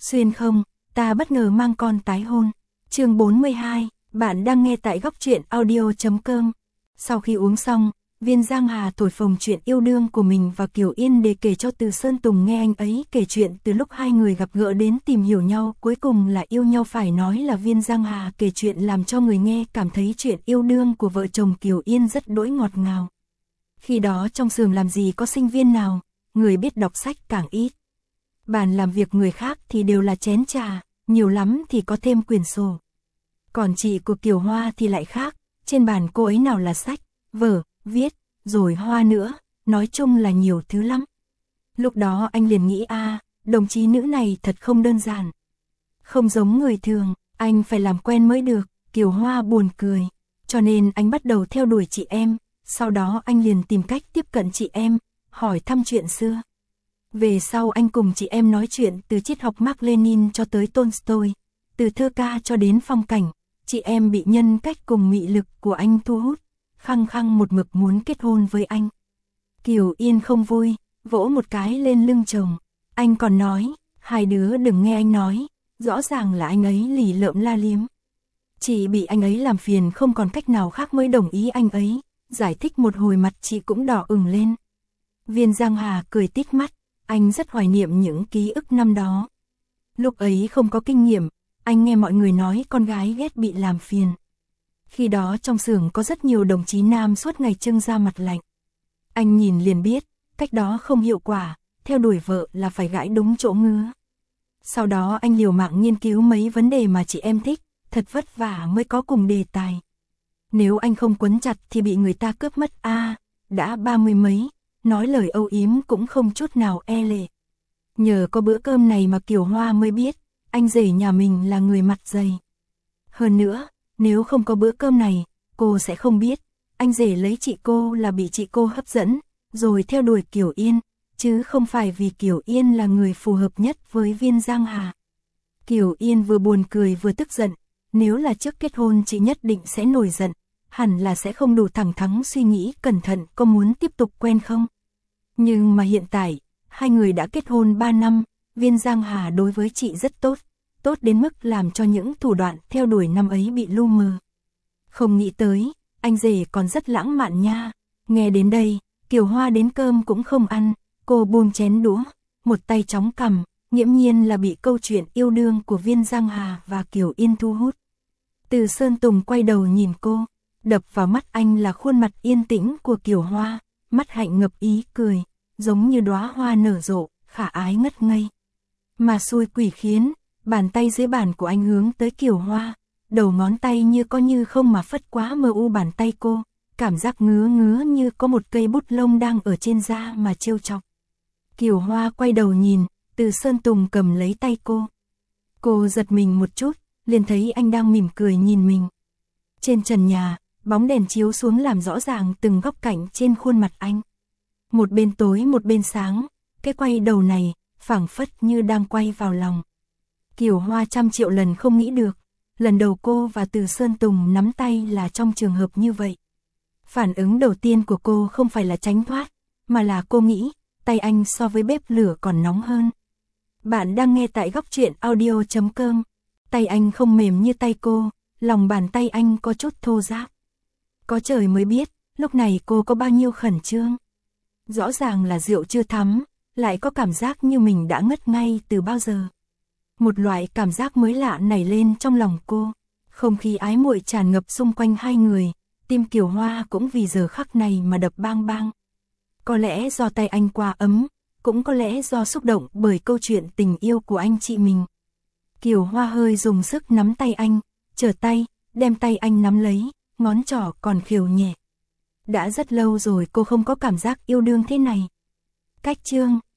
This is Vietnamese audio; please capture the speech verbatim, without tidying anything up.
Xuyên không, ta bất ngờ mang con tái hôn. Chương bốn mươi hai, bạn đang nghe tại góc truyện audio chấm com. Sau khi uống xong, Viên Giang Hà thổi phồng chuyện yêu đương của mình và Kiều Yên để kể cho Từ Sơn Tùng nghe anh ấy kể chuyện từ lúc hai người gặp gỡ đến tìm hiểu nhau, cuối cùng là yêu nhau. Phải nói là Viên Giang Hà kể chuyện làm cho người nghe cảm thấy chuyện yêu đương của vợ chồng Kiều Yên rất đỗi ngọt ngào. Khi đó trong xưởng làm gì có sinh viên nào, người biết đọc sách càng ít. Bàn làm việc người khác thì đều là chén trà, nhiều lắm thì có thêm quyển sổ. Còn chị của Kiều Hoa thì lại khác, trên bàn cô ấy nào là sách, vở, viết, rồi hoa nữa, nói chung là nhiều thứ lắm. Lúc đó anh liền nghĩ a, đồng chí nữ này thật không đơn giản. Không giống người thường, anh phải làm quen mới được. Kiều Hoa buồn cười, cho nên anh bắt đầu theo đuổi chị em. Sau đó anh liền tìm cách tiếp cận chị em, hỏi thăm chuyện xưa. Về sau anh cùng chị em nói chuyện từ triết học Mác Lênin cho tới Tolstoy, từ thơ ca cho đến phong cảnh. Chị em bị nhân cách cùng mị lực của anh thu hút, khăng khăng một mực muốn kết hôn với anh. Kiều Yên không vui, vỗ một cái lên lưng chồng. Anh còn nói, hai đứa đừng nghe anh nói, rõ ràng là anh ấy lì lợm la liếm. Chị bị anh ấy làm phiền không còn cách nào khác mới đồng ý anh ấy. Giải thích một hồi mặt chị cũng đỏ ửng lên. Viên Giang Hà cười tít mắt, anh rất hoài niệm những ký ức năm đó. Lúc ấy không có kinh nghiệm, anh nghe mọi người nói con gái ghét bị làm phiền. Khi đó trong xưởng có rất nhiều đồng chí nam suốt ngày trưng ra mặt lạnh. Anh nhìn liền biết, cách đó không hiệu quả, theo đuổi vợ là phải gãi đúng chỗ ngứa. Sau đó anh liều mạng nghiên cứu mấy vấn đề mà chị em thích, thật vất vả mới có cùng đề tài. Nếu anh không quấn chặt thì bị người ta cướp mất a, à, đã ba mươi mấy, nói lời âu yếm cũng không chút nào e lệ. Nhờ có bữa cơm này mà Kiều Hoa mới biết, anh rể nhà mình là người mặt dày. Hơn nữa, nếu không có bữa cơm này, cô sẽ không biết, anh rể lấy chị cô là bị chị cô hấp dẫn, rồi theo đuổi Kiều Yên, chứ không phải vì Kiều Yên là người phù hợp nhất với Viên Giang Hà. Kiều Yên vừa buồn cười vừa tức giận, nếu là trước kết hôn chị nhất định sẽ nổi giận. Hẳn là sẽ không đủ thẳng thắn suy nghĩ cẩn thận có muốn tiếp tục quen không. Nhưng mà hiện tại, hai người đã kết hôn ba năm, Viên Giang Hà đối với chị rất tốt, tốt đến mức làm cho những thủ đoạn theo đuổi năm ấy bị lu mờ. Không nghĩ tới, anh rể còn rất lãng mạn nha. Nghe đến đây, Kiều Hoa đến cơm cũng không ăn, cô buông chén đũa, một tay chống cằm, nghiễm nhiên là bị câu chuyện yêu đương của Viên Giang Hà và Kiều Yên thu hút. Từ Sơn Tùng quay đầu nhìn cô. Đập vào mắt anh là khuôn mặt yên tĩnh của Kiều Hoa, mắt hạnh ngập ý cười, giống như đóa hoa nở rộ, khả ái ngất ngây. Mà xui quỷ khiến, bàn tay dưới bàn của anh hướng tới Kiều Hoa, đầu ngón tay như có như không mà phất quá mờ u bàn tay cô, cảm giác ngứa ngứa như có một cây bút lông đang ở trên da mà trêu chọc. Kiều Hoa quay đầu nhìn, Từ Sơn Tùng cầm lấy tay cô. Cô giật mình một chút, liền thấy anh đang mỉm cười nhìn mình. Trên trần nhà, bóng đèn chiếu xuống làm rõ ràng từng góc cạnh trên khuôn mặt anh. Một bên tối một bên sáng, cái quay đầu này, phảng phất như đang quay vào lòng. Kiều Hoa trăm triệu lần không nghĩ được, lần đầu cô và Từ Sơn Tùng nắm tay là trong trường hợp như vậy. Phản ứng đầu tiên của cô không phải là tránh thoát, mà là cô nghĩ, tay anh so với bếp lửa còn nóng hơn. Bạn đang nghe tại góc truyện audio chấm com, tay anh không mềm như tay cô, lòng bàn tay anh có chút thô ráp. Có trời mới biết, lúc này cô có bao nhiêu khẩn trương. Rõ ràng là rượu chưa thắm, lại có cảm giác như mình đã ngất ngay từ bao giờ. Một loại cảm giác mới lạ nảy lên trong lòng cô. Không khí ái muội tràn ngập xung quanh hai người, tim Kiều Hoa cũng vì giờ khắc này mà đập bang bang. Có lẽ do tay anh quá ấm, cũng có lẽ do xúc động bởi câu chuyện tình yêu của anh chị mình. Kiều Hoa hơi dùng sức nắm tay anh, trở tay, đem tay anh nắm lấy. Ngón trỏ còn khều nhẹ. Đã rất lâu rồi cô không có cảm giác yêu đương thế này. Cách chương